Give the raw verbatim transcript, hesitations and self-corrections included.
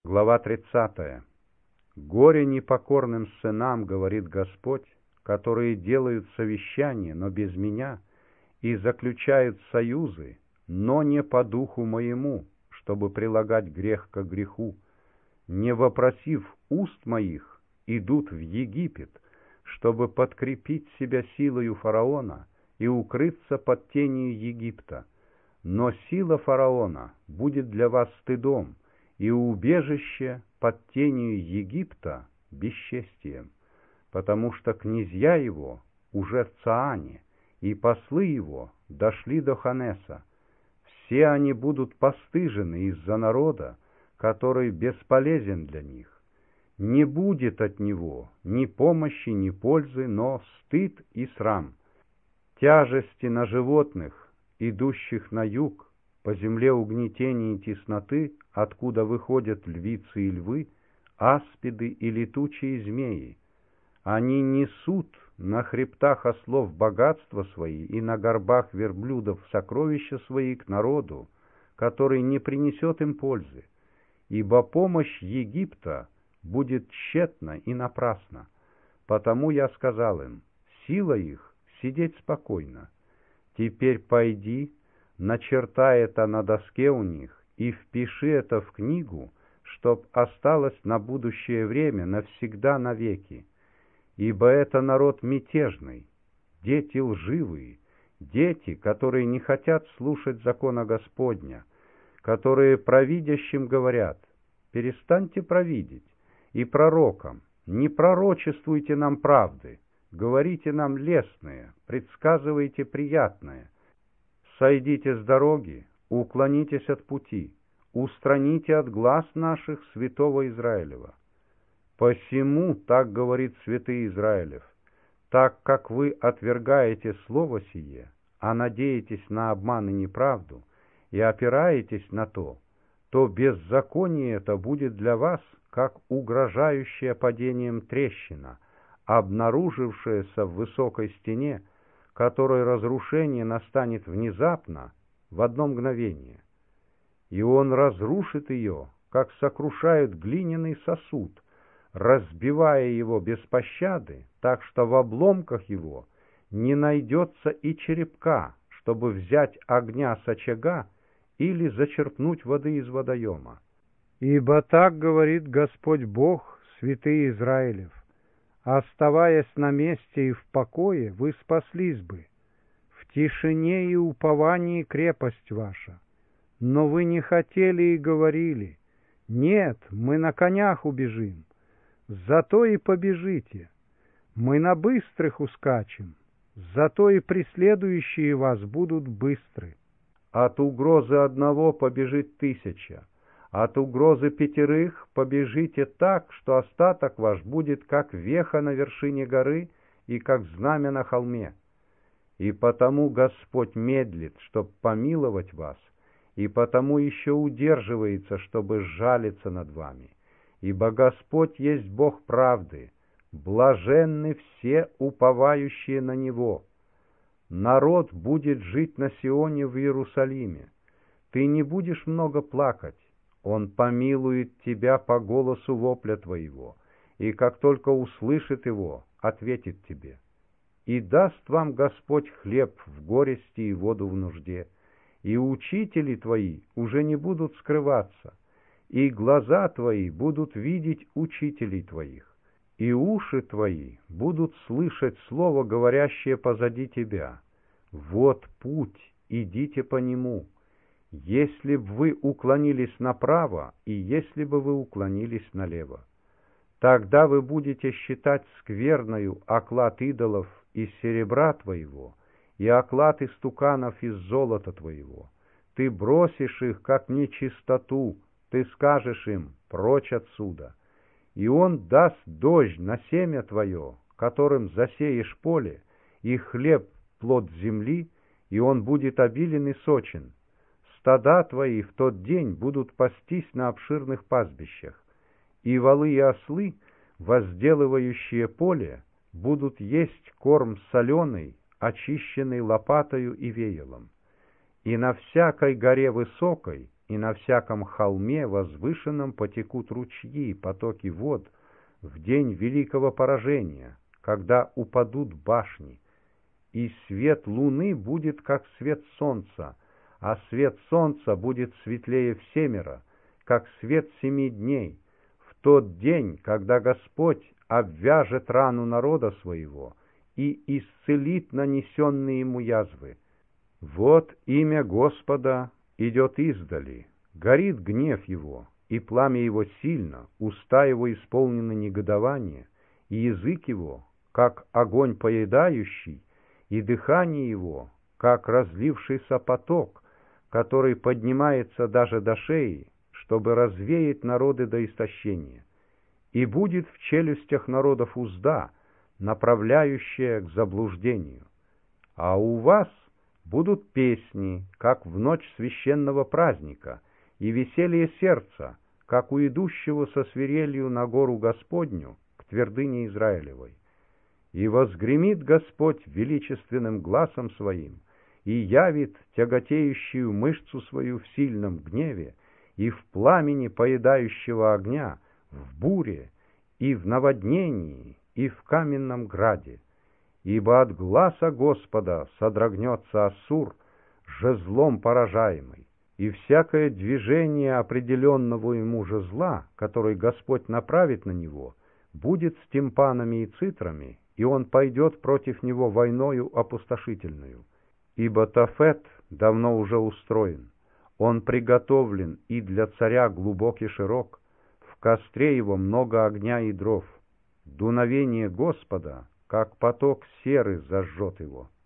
Глава тридцатая. «Горе непокорным сынам, — говорит Господь, — которые делают совещания, но без меня, и заключают союзы, но не по духу моему, чтобы прилагать грех к греху. Не вопросив уст моих, идут в Египет, чтобы подкрепить себя силою фараона и укрыться под тенью Египта. Но сила фараона будет для вас стыдом, и убежище под тенью Египта бесчестием, потому что князья его уже в Цаане, и послы его дошли до Ханеса. Все они будут постыжены из-за народа, который бесполезен для них. Не будет от него ни помощи, ни пользы, но стыд и срам. Тяжести на животных, идущих на юг, по земле угнетения и тесноты, откуда выходят львицы и львы, аспиды и летучие змеи. Они несут на хребтах ослов богатства свои и на горбах верблюдов сокровища свои к народу, который не принесет им пользы. Ибо помощь Египта будет тщетна и напрасна. Потому я сказал им: сила их сидеть спокойно. Теперь пойди, начертай это на доске у них и впиши это в книгу, чтоб осталось на будущее время навсегда навеки. Ибо это народ мятежный, дети лживые, дети, которые не хотят слушать закона Господня, которые провидящим говорят: перестаньте провидеть, и пророкам: не пророчествуйте нам правды, говорите нам лестное, предсказывайте приятное. Сойдите с дороги, уклонитесь от пути, устраните от глаз наших святого Израилева. Посему так говорит святый Израилев: так как вы отвергаете слово сие, а надеетесь на обман и неправду, и опираетесь на то, то беззаконие это будет для вас, как угрожающая падением трещина, обнаружившаяся в высокой стене, которой разрушение настанет внезапно, в одно мгновение. И он разрушит ее, как сокрушают глиняный сосуд, разбивая его без пощады, так что в обломках его не найдется и черепка, чтобы взять огня с очага или зачерпнуть воды из водоема. Ибо так говорит Господь Бог, святый Израилев: оставаясь на месте и в покое, вы спаслись бы. В тишине и уповании крепость ваша. Но вы не хотели и говорили: нет, мы на конях убежим. Зато и побежите. Мы на быстрых ускачем. Зато и преследующие вас будут быстры. От угрозы одного побежит тысяча. От угрозы пятерых побежите так, что остаток ваш будет как веха на вершине горы и как знамя на холме. И потому Господь медлит, чтоб помиловать вас, и потому еще удерживается, чтобы сжалиться над вами. Ибо Господь есть Бог правды, блаженны все уповающие на Него. Народ будет жить на Сионе в Иерусалиме. Ты не будешь много плакать. Он помилует тебя по голосу вопля твоего, и как только услышит его, ответит тебе. И даст вам Господь хлеб в горести и воду в нужде, и учители твои уже не будут скрываться, и глаза твои будут видеть учителей твоих, и уши твои будут слышать слово, говорящее позади тебя. Вот путь, идите по нему. Если б вы уклонились направо, и если бы вы уклонились налево, тогда вы будете считать скверною оклад идолов из серебра твоего и оклад истуканов из золота твоего. Ты бросишь их, как нечистоту, ты скажешь им: прочь отсюда. И он даст дождь на семя твое, которым засеешь поле, и хлеб плод земли, и он будет обилен и сочен. Стада твои в тот день будут пастись на обширных пастбищах, и волы и ослы, возделывающие поле, будут есть корм соленый, очищенный лопатою и веялом. И на всякой горе высокой и на всяком холме возвышенном потекут ручьи, потоки вод, в день великого поражения, когда упадут башни, и свет луны будет, как свет солнца, а свет солнца будет светлее всемира, как свет семи дней, в тот день, когда Господь обвяжет рану народа своего и исцелит нанесенные ему язвы. Вот имя Господа идет издали, горит гнев его, и пламя его сильно, уста его исполнены негодования, и язык его, как огонь поедающий, и дыхание его, как разлившийся поток, который поднимается даже до шеи, чтобы развеять народы до истощения. И будет в челюстях народов узда, направляющая к заблуждению. А у вас будут песни, как в ночь священного праздника, и веселье сердца, как у идущего со свирелью на гору Господню, к твердыне Израилевой. И возгремит Господь величественным гласом своим, и явит тяготеющую мышцу свою в сильном гневе, и в пламени поедающего огня, в буре, и в наводнении, и в каменном граде. Ибо от гласа Господа содрогнется Ассур, жезлом поражаемый, и всякое движение определенного ему жезла, который Господь направит на него, будет с тимпанами и цитрами, и он пойдет против него войною опустошительную. Ибо Тофет давно уже устроен, он приготовлен и для царя глубок и широк, в костре его много огня и дров. Дуновение Господа, как поток серы, зажжет его.